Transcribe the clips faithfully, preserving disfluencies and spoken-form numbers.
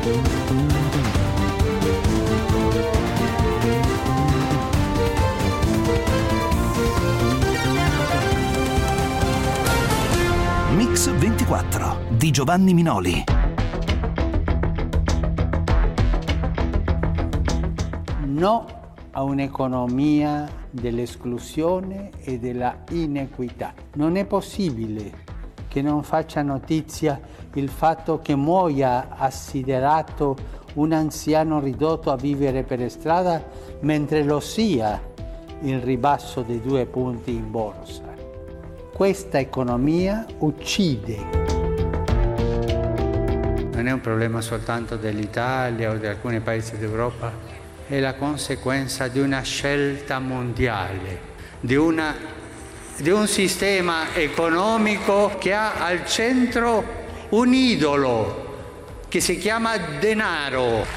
Mix ventiquattro di Giovanni Minoli. No a un'economia dell'esclusione e della inequità. Non è possibile che non faccia notizia il fatto che muoia assiderato un anziano ridotto a vivere per strada, mentre lo sia il ribasso dei due punti in borsa. Questa economia uccide. Non è un problema soltanto dell'Italia o di alcuni paesi d'Europa, è la conseguenza di una scelta mondiale, di, una, di un sistema economico che ha al centro un idolo che si chiama denaro.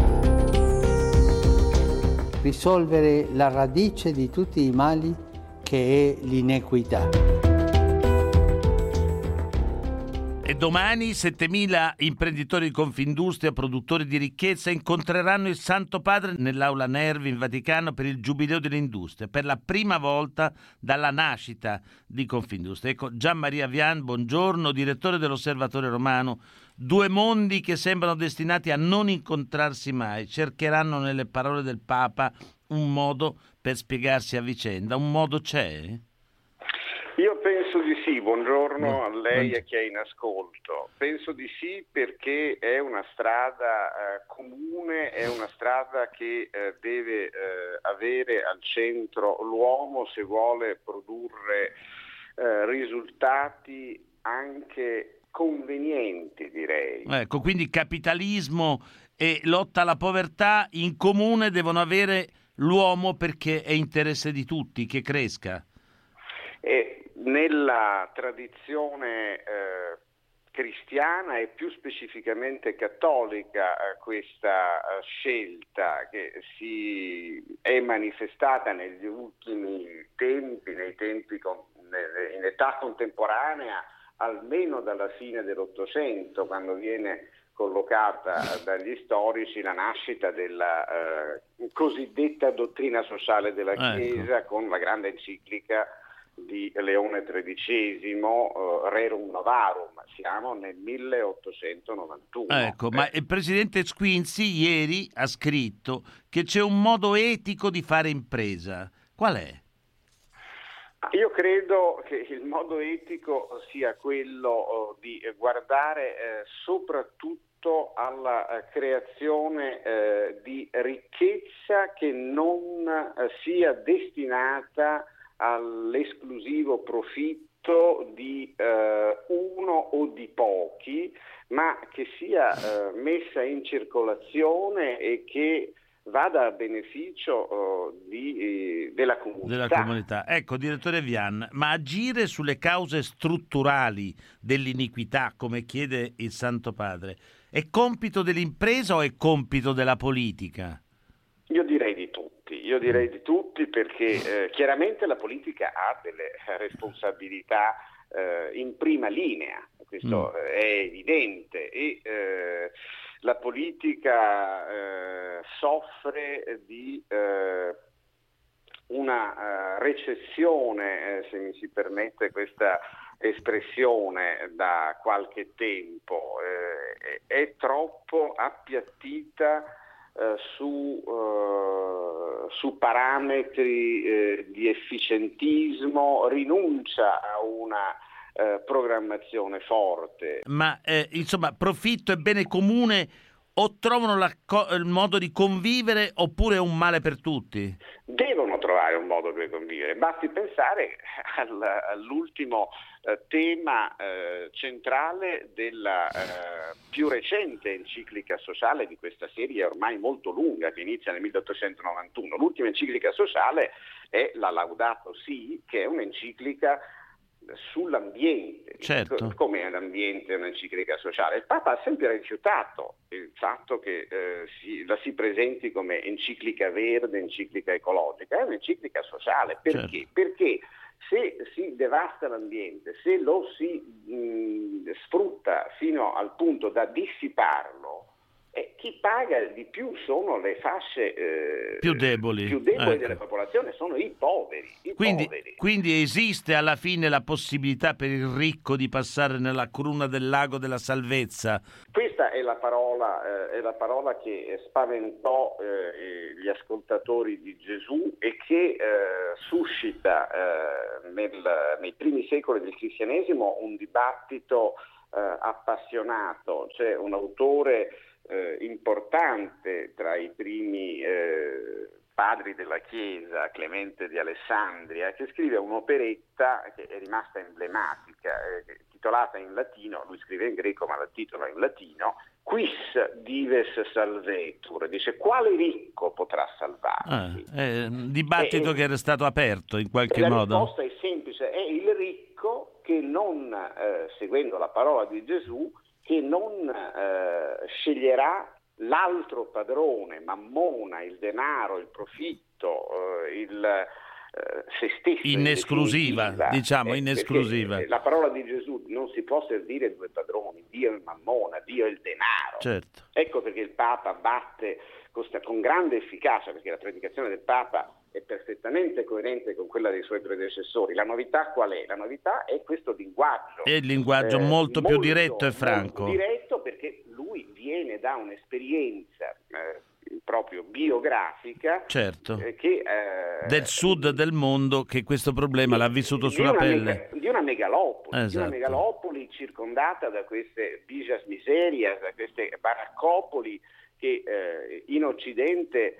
Risolvere la radice di tutti i mali che è l'inequità. E domani settemila imprenditori di Confindustria, produttori di ricchezza, incontreranno il Santo Padre nell'Aula Nervi in Vaticano per il Giubileo dell'Industria, per la prima volta dalla nascita di Confindustria. Ecco, Gian Maria Vian, buongiorno, direttore dell'Osservatore Romano. Due mondi che sembrano destinati a non incontrarsi mai, cercheranno nelle parole del Papa un modo per spiegarsi a vicenda. Un modo c'è? Io penso di sì, buongiorno No, a lei non... e a chi è in ascolto. Penso di sì perché è una strada eh, comune, è una strada che eh, deve eh, avere al centro l'uomo se vuole produrre eh, risultati anche convenienti, direi. Ecco, quindi capitalismo e lotta alla povertà in comune devono avere l'uomo perché è interesse di tutti che cresca. E nella tradizione eh, cristiana e più specificamente cattolica eh, questa eh, scelta che si è manifestata negli ultimi tempi, nei tempi con, in età contemporanea, almeno dalla fine dell'Ottocento, quando viene collocata dagli storici la nascita della eh, cosiddetta dottrina sociale della Chiesa, ecco, con la grande enciclica di Leone tredicesimo, uh, Rerum Novarum. Siamo nel milleottocentonovantuno. Ecco, eh. ma il presidente Squinzi ieri ha scritto che c'è un modo etico di fare impresa. Qual è? Io credo che il modo etico sia quello uh, di guardare uh, soprattutto alla uh, creazione uh, di ricchezza che non uh, sia destinata all'esclusivo profitto di eh, uno o di pochi, ma che sia eh, messa in circolazione e che vada a beneficio eh, di, eh, della comunità. Della comunità. Ecco, direttore Vian, ma agire sulle cause strutturali dell'iniquità, come chiede il Santo Padre, è compito dell'impresa o è compito della politica? Io direi di tutti. Io direi di tutti perché eh, chiaramente la politica ha delle responsabilità eh, in prima linea, questo mm. è evidente, e eh, la politica eh, soffre di eh, una uh, recessione, eh, se mi si permette questa espressione, da qualche tempo, eh, è troppo appiattita Uh, su, uh, su parametri uh, di efficientismo, rinuncia a una uh, programmazione forte. Ma eh, insomma, profitto e bene comune o trovano la co- il modo di convivere oppure è un male per tutti? Devono trovare un modo per convivere, basti pensare al, all'ultimo eh, tema eh, centrale della eh, più recente enciclica sociale di questa serie ormai molto lunga che inizia nel milleottocentonovantuno. L'ultima enciclica sociale è la Laudato Si, che è un'enciclica sull'ambiente. Certo. Come l'ambiente è un'enciclica sociale? Il Papa ha sempre rifiutato il fatto che eh, si, la si presenti come enciclica verde, enciclica ecologica, è un'enciclica sociale. Perché? Certo. Perché se si devasta l'ambiente, se lo si mh, sfrutta fino al punto da dissiparlo, eh, chi paga di più sono le fasce eh, più deboli, più deboli ecco. della popolazione, sono i poveri. I quindi, poveri. quindi esiste alla fine la possibilità per il ricco di passare nella cruna del lago della salvezza? Questa è la parola, eh, è la parola che spaventò eh, gli ascoltatori di Gesù e che eh, suscita eh, nel, nei primi secoli del cristianesimo un dibattito eh, appassionato. C'è un autore eh, importante tra i primi eh, padri della Chiesa, Clemente di Alessandria, che scrive un'operetta che è rimasta emblematica, eh, titolata in latino, lui scrive in greco ma la titola in latino, Quis dives salvetur, dice quale ricco potrà salvarsi? Ah, è un dibattito e, che era stato aperto in qualche la modo. La risposta è semplice, è il ricco che non, eh, seguendo la parola di Gesù, che non eh, sceglierà l'altro padrone, Mammona, il denaro, il profitto, eh, il eh, se stesso. In esclusiva, diciamo, eh, in esclusiva. La parola di Gesù non si può servire due padroni, Dio e il Mammona, Dio e il denaro. Certo. Ecco perché il Papa batte con, con grande efficacia, perché la predicazione del Papa è perfettamente coerente con quella dei suoi predecessori. La novità qual è? La novità è questo linguaggio. È il linguaggio eh, molto, molto più diretto e franco. Molto diretto, perché lui viene da un'esperienza eh, proprio biografica, certo. eh, che, eh, del sud del mondo, che questo problema di, l'ha vissuto di sulla una pelle. Mega, di una megalopoli, esatto. di una megalopoli circondata da queste bijas miserias, da queste baraccopoli che eh, in Occidente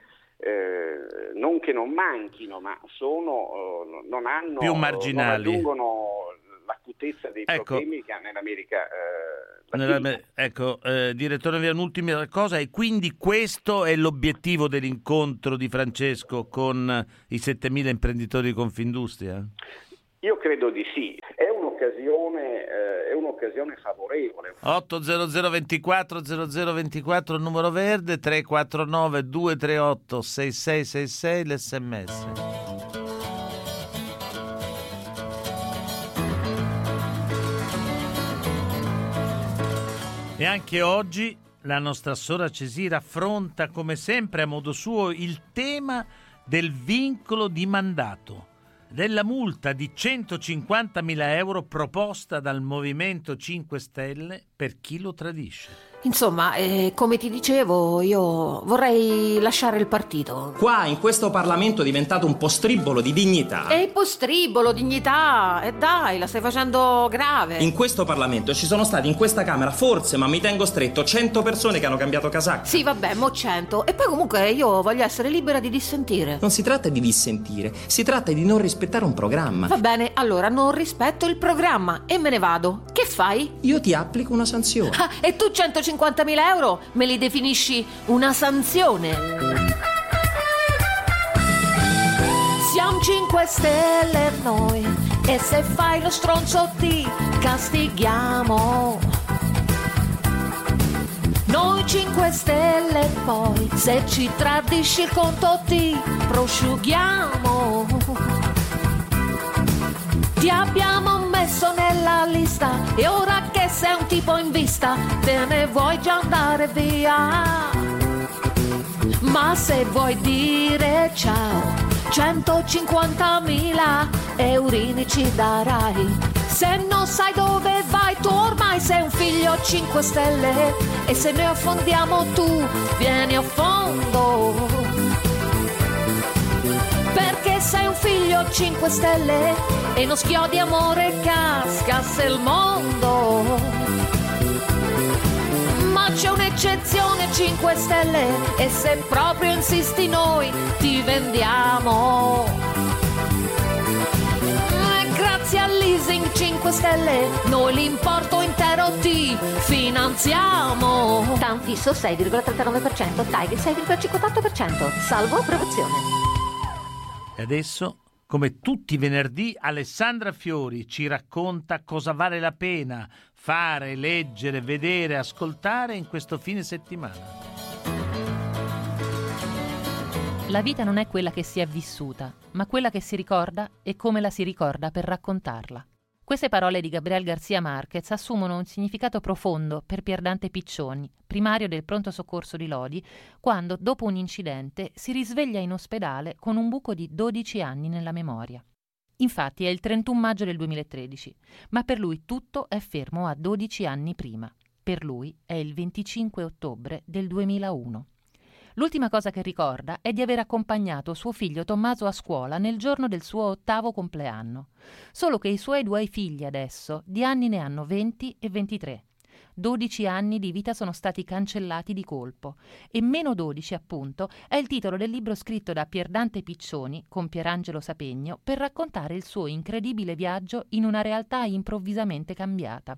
eh, non che non manchino, ma sono eh, non hanno più marginali, non raggiungono l'acutezza dei ecco. problemi che ha nell'America eh, Nella, ecco, eh, direttore, un'ultima cosa, e quindi questo è l'obiettivo dell'incontro di Francesco con i settemila imprenditori di Confindustria? Io credo di sì, è un'occasione, eh, è un'occasione favorevole. otto zero zero ventiquattro zero zero ventiquattro il numero verde, tre quattro nove due tre otto sei sei sei sei l'esse emme esse. E anche oggi la nostra Sora Cesira affronta, come sempre a modo suo, il tema del vincolo di mandato, della multa di centocinquantamila euro proposta dal Movimento cinque Stelle per chi lo tradisce. Insomma, eh, come ti dicevo, io vorrei lasciare il partito. Qua, in questo Parlamento, è diventato un postribolo di dignità. E postribolo, dignità, e dai, la stai facendo grave. In questo Parlamento ci sono stati, in questa Camera, forse, ma mi tengo stretto, cento persone che hanno cambiato casacca. Sì, vabbè, mo cento. E poi comunque io voglio essere libera di dissentire. Non si tratta di dissentire, si tratta di non rispettare un programma. Va bene, allora non rispetto il programma e me ne vado. Che fai? Io ti applico una sanzione. Ah, e tu centocinquantamila euro me li definisci una sanzione? Siamo cinque Stelle noi, e se fai lo stronzo ti castighiamo. Noi cinque Stelle poi, se ci tradisci il conto ti prosciughiamo. Ti abbiamo messo nella lista e ora che sei un tipo in vista te ne vuoi già andare via. Ma se vuoi dire ciao, centocinquantamila eurini ci darai. Se non sai dove vai tu ormai sei un figlio cinque Stelle, e se noi affondiamo tu vieni a fondo. Perché sei un figlio cinque Stelle e non schiodi amore cascasse il mondo. Ma c'è un'eccezione cinque Stelle, e se proprio insisti noi ti vendiamo. E grazie al leasing cinque Stelle noi l'importo intero ti finanziamo. TAN fisso sei virgola trentanove per cento, TAG sei virgola cinquantotto per cento, salvo approvazione. E adesso, come tutti i venerdì, Alessandra Fiori ci racconta cosa vale la pena fare, leggere, vedere, ascoltare in questo fine settimana. La vita non è quella che si è vissuta, ma quella che si ricorda e come la si ricorda per raccontarla. Queste parole di Gabriel García Márquez assumono un significato profondo per Pierdante Piccioni, primario del pronto soccorso di Lodi, quando, dopo un incidente, si risveglia in ospedale con un buco di dodici anni nella memoria. Infatti è il trentuno maggio del duemilatredici, ma per lui tutto è fermo a dodici anni prima. Per lui è il venticinque ottobre del duemilauno. L'ultima cosa che ricorda è di aver accompagnato suo figlio Tommaso a scuola nel giorno del suo ottavo compleanno. Solo che i suoi due figli adesso di anni ne hanno venti e ventitré. dodici anni di vita sono stati cancellati di colpo e meno dodici, appunto, è il titolo del libro scritto da Pierdante Piccioni con Pierangelo Sapegno per raccontare il suo incredibile viaggio in una realtà improvvisamente cambiata.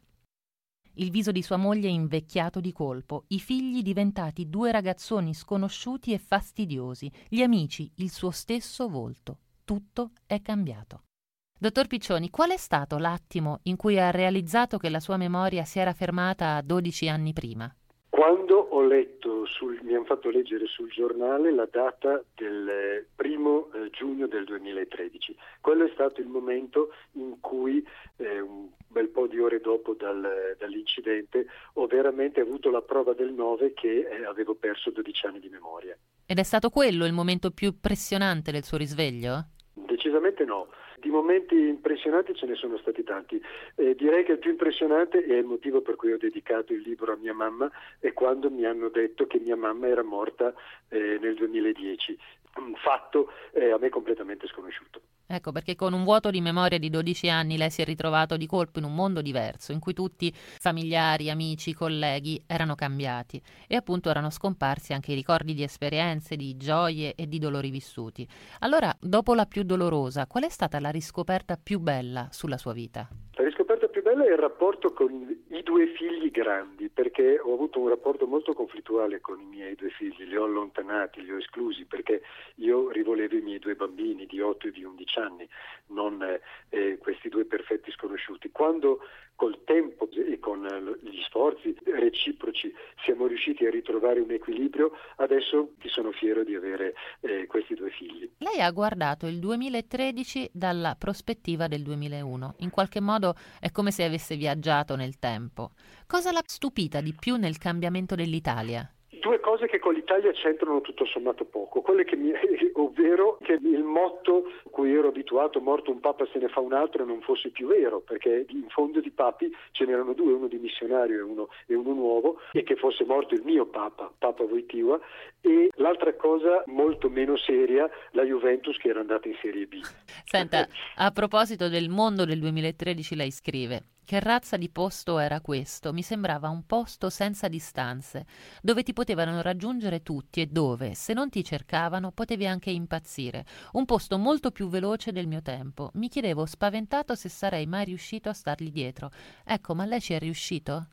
Il viso di sua moglie invecchiato di colpo, i figli diventati due ragazzoni sconosciuti e fastidiosi, gli amici, il suo stesso volto. Tutto è cambiato. Dottor Piccioni, qual è stato l'attimo in cui ha realizzato che la sua memoria si era fermata a dodici anni prima? Quando ho letto, sul, mi hanno fatto leggere sul giornale la data del primo eh, giugno del duemilatredici. Quello è stato il momento in cui, eh, un bel po' di ore dopo dal, dall'incidente, ho veramente avuto la prova del nove che eh, avevo perso dodici anni di memoria. Ed è stato quello il momento più impressionante del suo risveglio? Decisamente no. Di momenti impressionanti ce ne sono stati tanti. Eh, direi che il più impressionante, e è il motivo per cui ho dedicato il libro a mia mamma, è quando mi hanno detto che mia mamma era morta eh, nel duemiladieci. Un fatto eh, a me completamente sconosciuto. Ecco, perché con un vuoto di memoria di dodici anni lei si è ritrovato di colpo in un mondo diverso, in cui tutti, familiari, amici, colleghi, erano cambiati e appunto erano scomparsi anche i ricordi di esperienze, di gioie e di dolori vissuti. Allora, dopo la più dolorosa, qual è stata la riscoperta più bella sulla sua vita? La riscoperta più bella è il rapporto con i due figli grandi, perché ho avuto un rapporto molto conflittuale con i miei due figli, li ho allontanati, li ho esclusi, perché io rivolevo i miei due bambini di otto e di undici anni, non eh, questi due perfetti sconosciuti. Quando col tempo e con gli sforzi reciproci siamo riusciti a ritrovare un equilibrio, adesso ti sono fiero di avere eh, questi due figli. Lei ha guardato il duemilatredici dalla prospettiva del duemilauno, in qualche modo è come se avesse viaggiato nel tempo. Cosa l'ha stupita di più nel cambiamento dell'Italia? Due cose che con l'Italia c'entrano tutto sommato poco, quelle che mi, ovvero che il motto a cui ero abituato, morto un papa se ne fa un altro, non fosse più vero, perché in fondo di papi ce n'erano due, uno dimissionario e uno, e uno nuovo, e che fosse morto il mio papa, Papa Wojtyła, e l'altra cosa molto meno seria, la Juventus che era andata in Serie B. Senta, a proposito del mondo del duemilatredici lei scrive: che razza di posto era questo? Mi sembrava un posto senza distanze, dove ti potevano raggiungere tutti e dove, se non ti cercavano, potevi anche impazzire. Un posto molto più veloce del mio tempo. Mi chiedevo spaventato se sarei mai riuscito a stargli dietro. Ecco, ma lei ci è riuscito?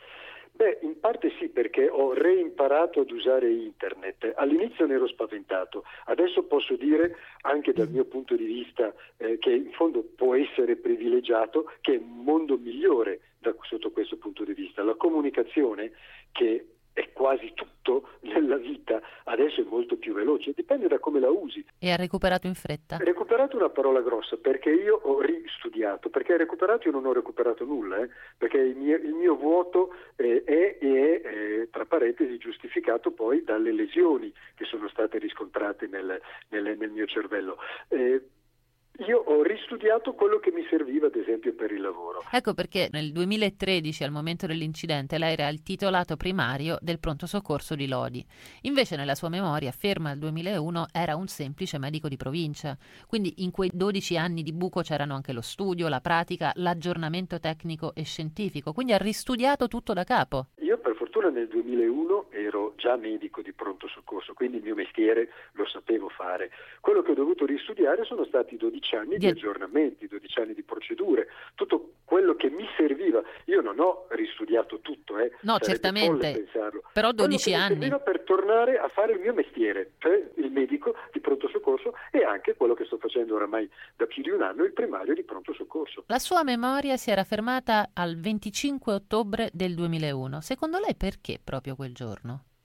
Beh, in parte sì, perché ho reimparato ad usare internet. All'inizio ne ero spaventato, adesso posso dire, anche dal mio punto di vista, eh, che in fondo può essere privilegiato, che è un mondo migliore da, sotto questo punto di vista. La comunicazione, che è quasi tutto nella vita, adesso è molto più veloce, dipende da come la usi. E ha recuperato in fretta? Recuperato è una parola grossa, perché io ho ristudiato, perché recuperato io non ho recuperato nulla, eh, perché il mio, il mio vuoto eh, è, è eh, tra parentesi giustificato poi dalle lesioni che sono state riscontrate nel, nel, nel mio cervello. Eh, Io ho ristudiato quello che mi serviva, ad esempio, per il lavoro. Ecco perché nel duemilatredici, al momento dell'incidente, lei era il titolato primario del pronto soccorso di Lodi. Invece nella sua memoria, ferma al duemilauno, era un semplice medico di provincia. Quindi in quei dodici anni di buco c'erano anche lo studio, la pratica, l'aggiornamento tecnico e scientifico. Quindi ha ristudiato tutto da capo. Io per fortuna nel duemilauno ero già medico di pronto soccorso, quindi il mio mestiere lo sapevo fare. Quello che ho dovuto ristudiare sono stati dodici anni di aggiornamenti, dodici anni di procedure, tutto quello che mi serviva. Io non ho ristudiato tutto, eh. No, Sarebbe certamente, folle pensarlo. però dodici quello che anni. mi serviva per tornare a fare il mio mestiere, cioè il medico di pronto soccorso, e anche quello che sto facendo oramai da più di un anno, il primario di pronto soccorso. La sua memoria si era fermata al venticinque ottobre del duemilauno. Secondo lei perché proprio quel giorno?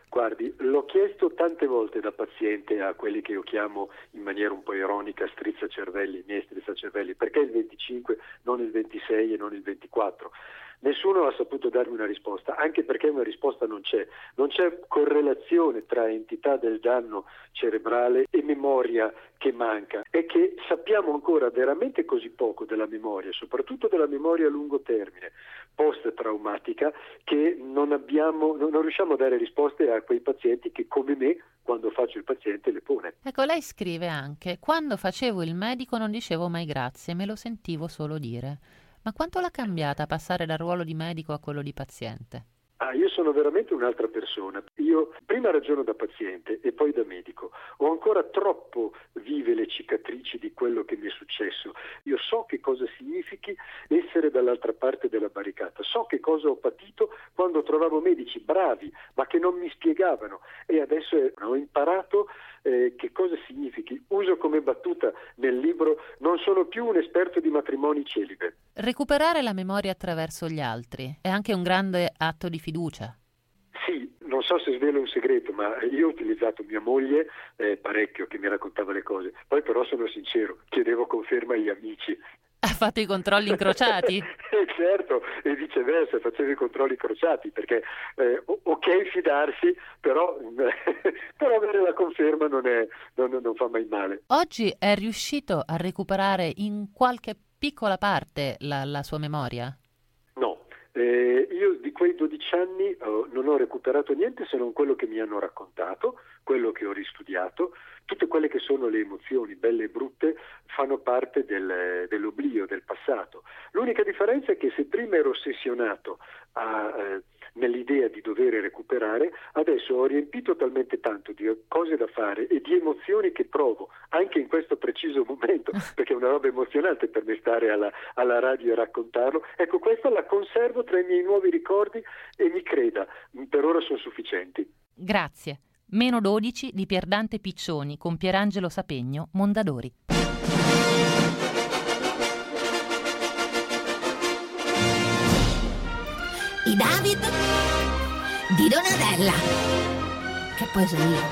Guardi, l'ho chiesto tante volte da paziente a quelli che io chiamo in maniera un po' ironica strizzacervelli, i miei strizzacervelli, perché il venticinque, non il ventisei e non il ventiquattro? Nessuno ha saputo darmi una risposta, anche perché una risposta non c'è. Non c'è correlazione tra entità del danno cerebrale e memoria che manca. È che sappiamo ancora veramente così poco della memoria, soprattutto della memoria a lungo termine, post-traumatica, che non abbiamo, non, non riusciamo a dare risposte a quei pazienti che, come me, quando faccio il paziente le pone. Ecco, lei scrive anche: quando facevo il medico non dicevo mai grazie, me lo sentivo solo dire. Ma quanto l'ha cambiata passare dal ruolo di medico a quello di paziente? Ah, io sono veramente un'altra persona. Io prima ragiono da paziente e poi da medico. Ho ancora troppo vive le cicatrici di quello che mi è successo. Io so che cosa significhi essere dall'altra parte della barricata. So che cosa ho patito quando trovavo medici bravi, ma che non mi spiegavano. E adesso ho imparato eh, che cosa significhi. Uso come battuta nel libro: non sono più un esperto di matrimoni celibe. Recuperare la memoria attraverso gli altri è anche un grande atto di fiducia. Sì, non so se svelo un segreto, ma io ho utilizzato mia moglie eh, parecchio, che mi raccontava le cose. Poi però sono sincero, chiedevo conferma agli amici. Ha fatto i controlli incrociati? eh, certo, e viceversa, facevo i controlli incrociati, perché eh, ok fidarsi, però, però avere la conferma non, è, non, non fa mai male. Oggi è riuscito a recuperare in qualche piccola parte la, la sua memoria? No, eh, io di quei dodici anni oh, non ho recuperato niente se non quello che mi hanno raccontato, quello che ho ristudiato. Tutte quelle che sono le emozioni, belle e brutte, fanno parte del, dell'oblio, del passato. L'unica differenza è che se prima ero ossessionato a, eh, nell'idea di dover recuperare, adesso ho riempito talmente tanto di cose da fare e di emozioni che provo, anche in questo preciso momento, perché è una roba emozionante per me stare alla, alla radio e raccontarlo. Ecco, questa la conservo tra i miei nuovi ricordi e mi creda, per ora sono sufficienti. Grazie. Meno dodici di Pierdante Piccioni con Pierangelo Sapegno, Mondadori. I David di Donatella, che poi sono io.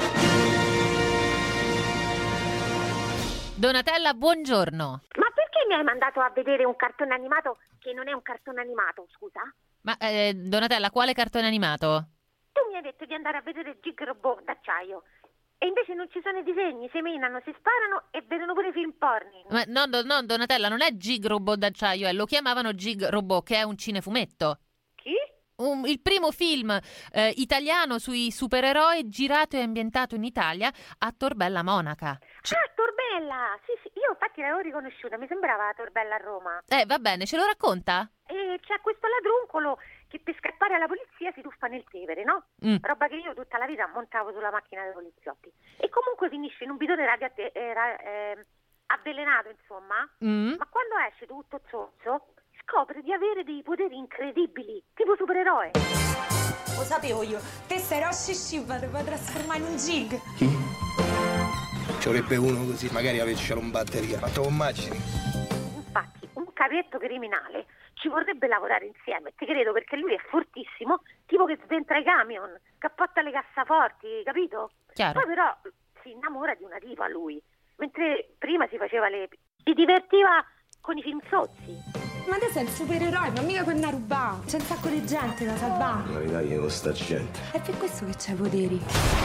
Donatella, buongiorno. Ma perché mi hai mandato a vedere un cartone animato che non è un cartone animato, scusa? Ma eh, Donatella, quale cartone animato? Tu mi hai detto di andare a vedere Gig Robot d'acciaio e invece non ci sono i disegni, seminano, si sparano e vedono pure film porni. Ma no, no, no, Donatella, non è Gig Robot d'acciaio, eh, lo chiamavano Gig Robot, che è un cinefumetto. Chi? Un, il primo film eh, italiano sui supereroi girato e ambientato in Italia a Torbella Monaca. C- ah, Torbella! Sì, sì, io infatti l'avevo riconosciuta, mi sembrava Torbella a Roma. Eh, va bene, ce lo racconta? E c'è questo ladruncolo che per scappare alla polizia si tuffa nel Tevere, no? Mm. Roba che io tutta la vita montavo sulla macchina dei poliziotti. E comunque finisce in un bidone radioattivo, eh, eh, avvelenato, insomma. Mm. Ma quando esce tutto zozzo, scopre di avere dei poteri incredibili, tipo supereroe. Lo sapevo io, te sei Rossi Shiva, ti puoi trasformare in un Gig. Chi? Ci vorrebbe uno così, magari avercelo in batteria. Ma te lo immagini? Infatti, un capetto criminale ci vorrebbe lavorare insieme, ti credo, perché lui è fortissimo, tipo che sventra i camion, cappotta le cassaforti, capito? Chiaro. Poi però si innamora di una tipa lui, mentre prima si faceva le... si divertiva con i film sozzi. Ma te sei il supereroe, ma mica quella ruba. C'è un sacco di gente da salvare. La verità io con sta gente. È per questo che c'hai poteri.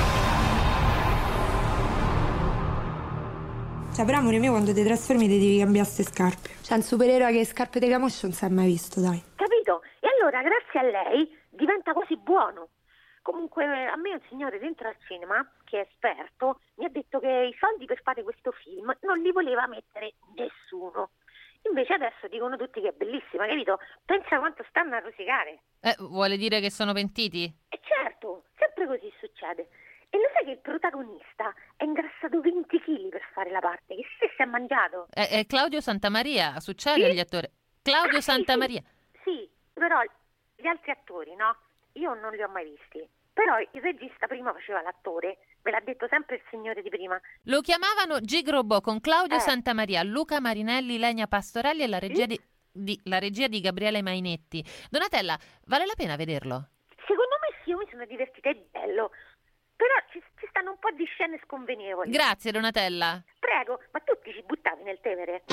Cioè, per amore mio, quando ti trasformi ti devi cambiare ste scarpe. Cioè, un supereroe che scarpe di camoscio non si è mai visto, dai. Capito? E allora, grazie a lei, diventa così buono. Comunque, a me un signore dentro al cinema, che è esperto, mi ha detto che i soldi per fare questo film non li voleva mettere nessuno. Invece adesso dicono tutti che è bellissima, capito? Pensa quanto stanno a rosicare. Eh, vuole dire che sono pentiti? E certo, sempre così succede. E lo sai che il protagonista è ingrassato venti chili per fare la parte? Che si è mangiato? È, è Claudio Santamaria, succede sì? agli attori. Claudio ah, Santamaria. Sì, sì, sì, però gli altri attori, no? Io non li ho mai visti. Però il regista prima faceva l'attore, me l'ha detto sempre il signore di prima. Lo chiamavano Gig Robot con Claudio eh. Santamaria, Luca Marinelli, Lenia Pastorelli e la regia, sì? di, di, la regia di Gabriele Mainetti. Donatella, vale la pena vederlo? Secondo me sì, io mi sono divertita, è bello. però ci, ci stanno un po' di scene sconvenevoli. Grazie Donatella. Prego, ma tu ti ci buttavi nel Tevere?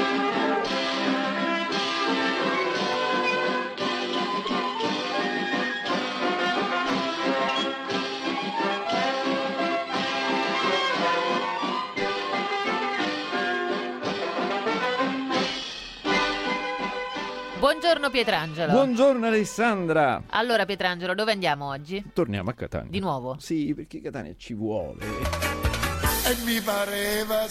Buongiorno Pietrangelo. Buongiorno Alessandra. Allora Pietrangelo, dove andiamo oggi? Torniamo a Catania. Di nuovo? Sì, perché Catania ci vuole. E mi pareva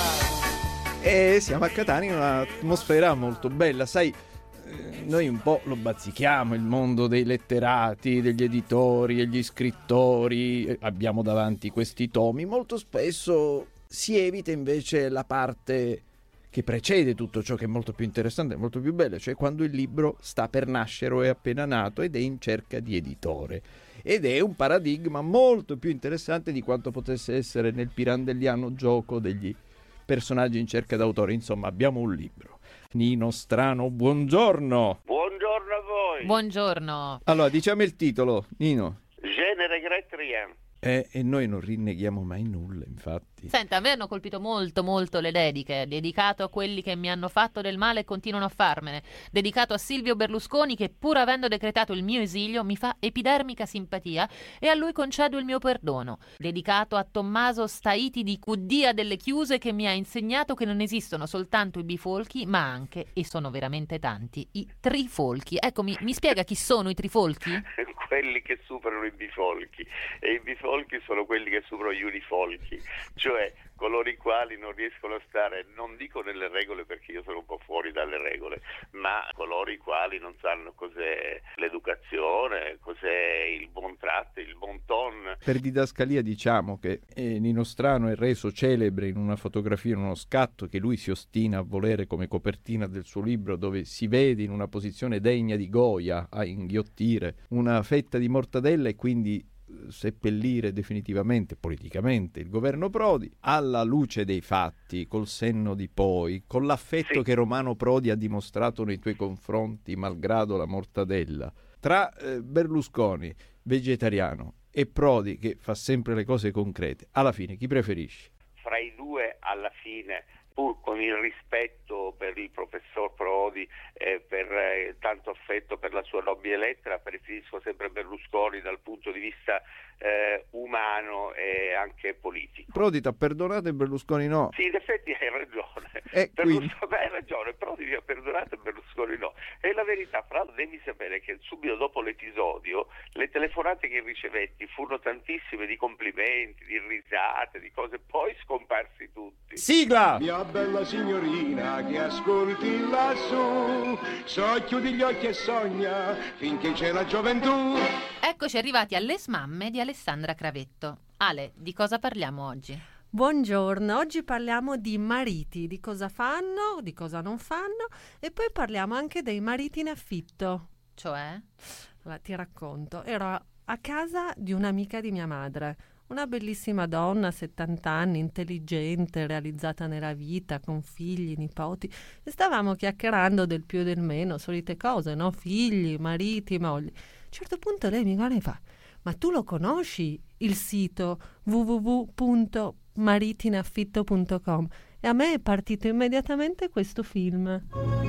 strano. E siamo a Catania in un'atmosfera molto bella, sai, eh, noi un po' lo bazzichiamo il mondo dei letterati, degli editori, degli scrittori, eh, abbiamo davanti questi tomi, molto spesso si evita invece la parte che precede tutto ciò, che è molto più interessante, molto più bello, cioè quando il libro sta per nascere o è appena nato ed è in cerca di editore. Ed è un paradigma molto più interessante di quanto potesse essere nel pirandelliano gioco degli personaggi in cerca d'autore. Insomma, abbiamo un libro. Nino Strano, buongiorno. Buongiorno a voi. Buongiorno. Allora, diciamo il titolo, Nino. Genere Gretrien. Eh, e noi non rinneghiamo mai nulla, infatti. Senta, a me hanno colpito molto molto le dediche. Dedicato a quelli che mi hanno fatto del male e continuano a farmene. Dedicato a Silvio Berlusconi che, pur avendo decretato il mio esilio, mi fa epidermica simpatia e a lui concedo il mio perdono. Dedicato a Tommaso Staiti di Cuddia delle Chiuse che mi ha insegnato che non esistono soltanto i bifolchi, ma anche, e sono veramente tanti, i trifolchi. Ecco, mi, mi spiega chi sono i trifolchi? Quelli che superano i bifolchi, e i bifolchi sono quelli che superano gli unifolchi, cioè coloro i quali non riescono a stare, non dico nelle regole perché io sono un po' fuori dalle regole, ma coloro i quali non sanno cos'è l'educazione, cos'è il buon tratto, il bon ton. Per didascalia diciamo che eh, Nino Strano è reso celebre in una fotografia, in uno scatto che lui si ostina a volere come copertina del suo libro, dove si vede in una posizione degna di Goya a inghiottire una fetta di mortadella e quindi seppellire definitivamente politicamente il governo Prodi. Alla luce dei fatti, col senno di poi, con l'affetto sì. che Romano Prodi ha dimostrato nei tuoi confronti malgrado la mortadella, tra eh, Berlusconi vegetariano e Prodi che fa sempre le cose concrete, alla fine chi preferisci? Fra i due alla fine, pur con il rispetto per il professor Prodi e per eh, tanto affetto per la sua nobile lettera, preferisco sempre Berlusconi dal punto di vista eh, umano e anche politico. Prodi ti ha perdonato e Berlusconi no? Sì, in effetti hai ragione. E Berlusconi quindi... hai ragione, Prodi mi ha perdonato e Berlusconi no. E la verità, fra l'altro devi sapere che subito dopo l'episodio le telefonate che ricevetti furono tantissime, di complimenti, di risate, di cose, poi scomparsi tutti. Sigla! Mia bella signorina che ascolti lassù, so chiudi gli occhi e sogna finché c'è la gioventù. Eccoci arrivati alle smamme di Alessandra Cravetto. Ale, di cosa parliamo oggi? Buongiorno, oggi parliamo di mariti, di cosa fanno, di cosa non fanno e poi parliamo anche dei mariti in affitto. Cioè? Allora, ti racconto, ero a casa di un'amica di mia madre, una bellissima donna, settanta anni, intelligente, realizzata nella vita, con figli, nipoti, e stavamo chiacchierando del più e del meno, solite cose, no? Figli, mariti, mogli. A un certo punto lei mi guarda e fa: ma tu lo conosci il sito w w w punto maritinaffitto punto com? E a me è partito immediatamente questo film.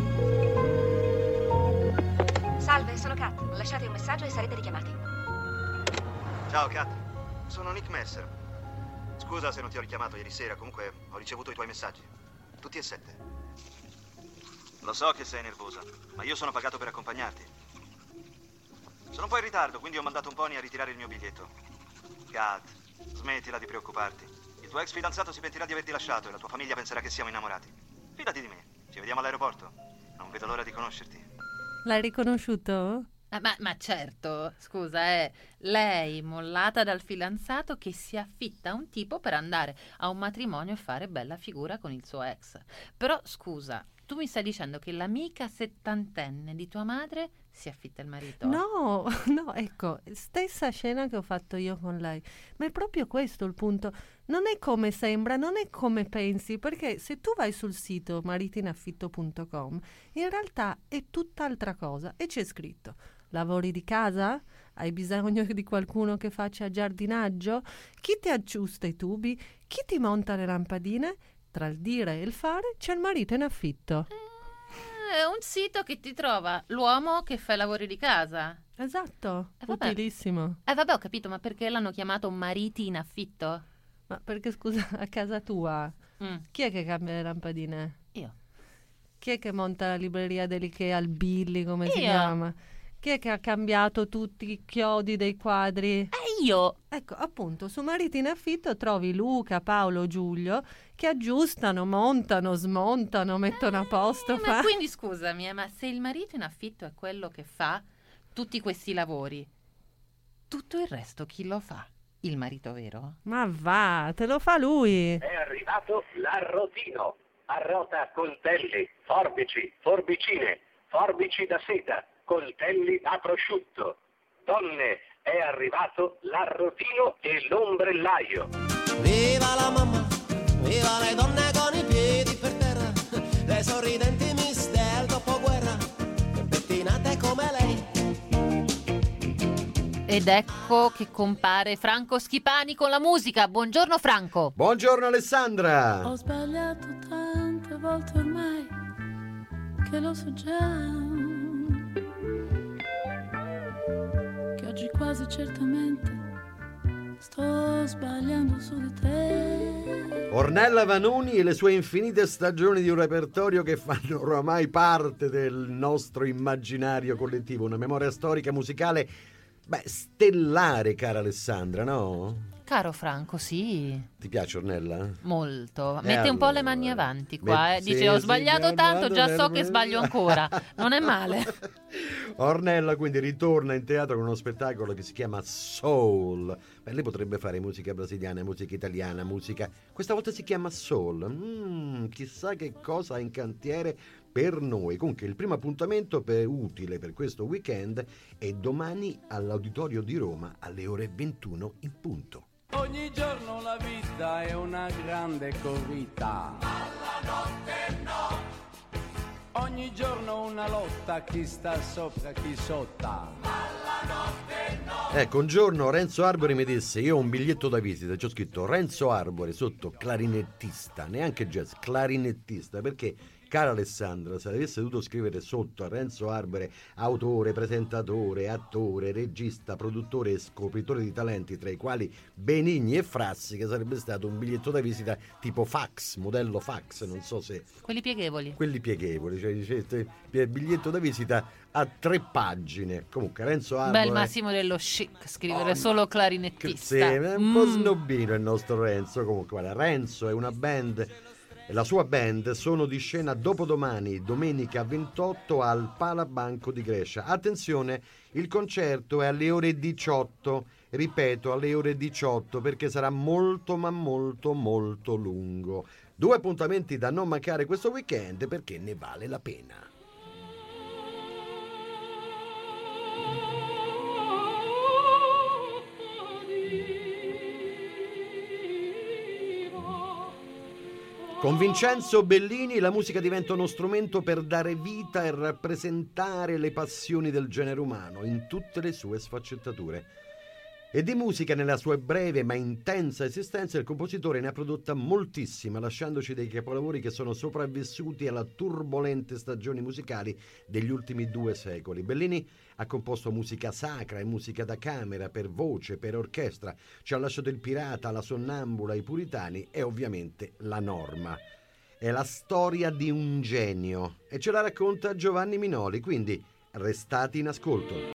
Salve, sono Kat. Lasciate un messaggio e sarete richiamati. Ciao Kat, sono Nick Mercer. Scusa se non ti ho richiamato ieri sera, comunque ho ricevuto i tuoi messaggi. Tutti e sette. Lo so che sei nervosa, ma io sono pagato per accompagnarti. Sono un po' in ritardo, quindi ho mandato un pony a ritirare il mio biglietto. Kat, smettila di preoccuparti. Il tuo ex fidanzato si pentirà di averti lasciato e la tua famiglia penserà che siamo innamorati. Fidati di me, ci vediamo all'aeroporto. Non vedo l'ora di conoscerti. L'hai riconosciuto? Ah, ma, ma certo, scusa, è lei mollata dal fidanzato che si affitta a un tipo per andare a un matrimonio e fare bella figura con il suo ex. Però scusa, tu mi stai dicendo che l'amica settantenne di tua madre si affitta il marito? No, no, ecco, stessa scena che ho fatto io con lei. Ma è proprio questo il punto. Non è come sembra, non è come pensi, perché se tu vai sul sito maritinaffitto punto com, in realtà è tutt'altra cosa e c'è scritto: Lavori di casa? Hai bisogno di qualcuno che faccia giardinaggio? Chi ti aggiusta i tubi? Chi ti monta le lampadine? Tra il dire e il fare c'è il marito in affitto. È un sito che ti trova l'uomo che fa i lavori di casa. Esatto, eh, vabbè. Utilissimo. Eh vabbè, ho capito, ma perché l'hanno chiamato mariti in affitto? Ma perché, scusa, a casa tua mm. chi è che cambia le lampadine? Io. Chi è che monta la libreria dell'Ikea al Billy, come Io. si chiama? Chi è che ha cambiato tutti i chiodi dei quadri? Eh, io. Ecco, appunto, su Mariti in affitto trovi Luca, Paolo, Giulio che aggiustano, montano, smontano, mettono a posto. Eh, fa... Ma quindi scusami, eh, ma se il marito in affitto è quello che fa tutti questi lavori, tutto il resto chi lo fa? Il marito vero? Ma va, te lo fa lui. È arrivato l'arrotino. Arrota coltelli, forbici, forbicine, forbici da seta, coltelli a prosciutto. Donne, è arrivato l'arrotino e l'ombrellaio. Viva la mamma, viva le donne con i piedi per terra, le sorridenti miss del dopoguerra, pettinate come lei. Ed ecco che compare Franco Schipani con la musica. Buongiorno Franco. Buongiorno Alessandra. Ho sbagliato tante volte ormai che lo so già, che oggi quasi certamente sto sbagliando su di te. Ornella Vanoni e le sue infinite stagioni di un repertorio che fanno oramai parte del nostro immaginario collettivo, una memoria storica musicale, beh, stellare, cara Alessandra, no? Caro Franco, sì. Ti piace Ornella? Molto. Eh, Mette allora. un po' le mani avanti qua, eh. Dice sì, ho sì, sbagliato sì, tanto, già so nel- che sbaglio ancora. Non è male. Ornella quindi ritorna in teatro con uno spettacolo che si chiama Soul. Beh, lei potrebbe fare musica brasiliana, musica italiana, musica... Questa volta si chiama Soul. Mm, chissà che cosa ha in cantiere per noi. Comunque il primo appuntamento per, utile per questo weekend è domani all'Auditorio di Roma alle ore ventuno in punto. Ogni giorno la vita è una grande corrida. Alla notte no. Ogni giorno una lotta, chi sta sopra, chi sotto. Alla notte no. Ecco, un giorno Renzo Arbore mi disse: io ho un biglietto da visita, c'ho scritto Renzo Arbore sotto clarinettista, neanche jazz, clarinettista, perché, cara Alessandra, se avesse dovuto scrivere sotto a Renzo Arbore autore, presentatore, attore, regista, produttore e scopritore di talenti, tra i quali Benigni e Frassi, che sarebbe stato un biglietto da visita tipo fax, modello fax, non so se... Quelli pieghevoli. Quelli pieghevoli, cioè dicete, biglietto da visita a tre pagine. Comunque Renzo Arbore... Beh, il massimo dello chic, scrivere Oh, solo clarinettista. Sì, è un po' Mm. snobbino il nostro Renzo. Comunque, guarda, Renzo è una band... La sua band sono di scena dopodomani, domenica ventotto al Palabanco di Brescia. Attenzione, il concerto è alle ore diciotto, ripeto, alle ore diciotto, perché sarà molto ma molto molto lungo. Due appuntamenti da non mancare questo weekend, perché ne vale la pena. Con Vincenzo Bellini la musica diventa uno strumento per dare vita e rappresentare le passioni del genere umano in tutte le sue sfaccettature. E di musica nella sua breve ma intensa esistenza il compositore ne ha prodotta moltissima, lasciandoci dei capolavori che sono sopravvissuti alla turbolente stagioni musicali degli ultimi due secoli. Bellini ha composto musica sacra e musica da camera, per voce, per orchestra. Ci ha lasciato il Pirata, la Sonnambula, i Puritani e ovviamente la Norma. È la storia di un genio e ce la racconta Giovanni Minoli, quindi restate in ascolto.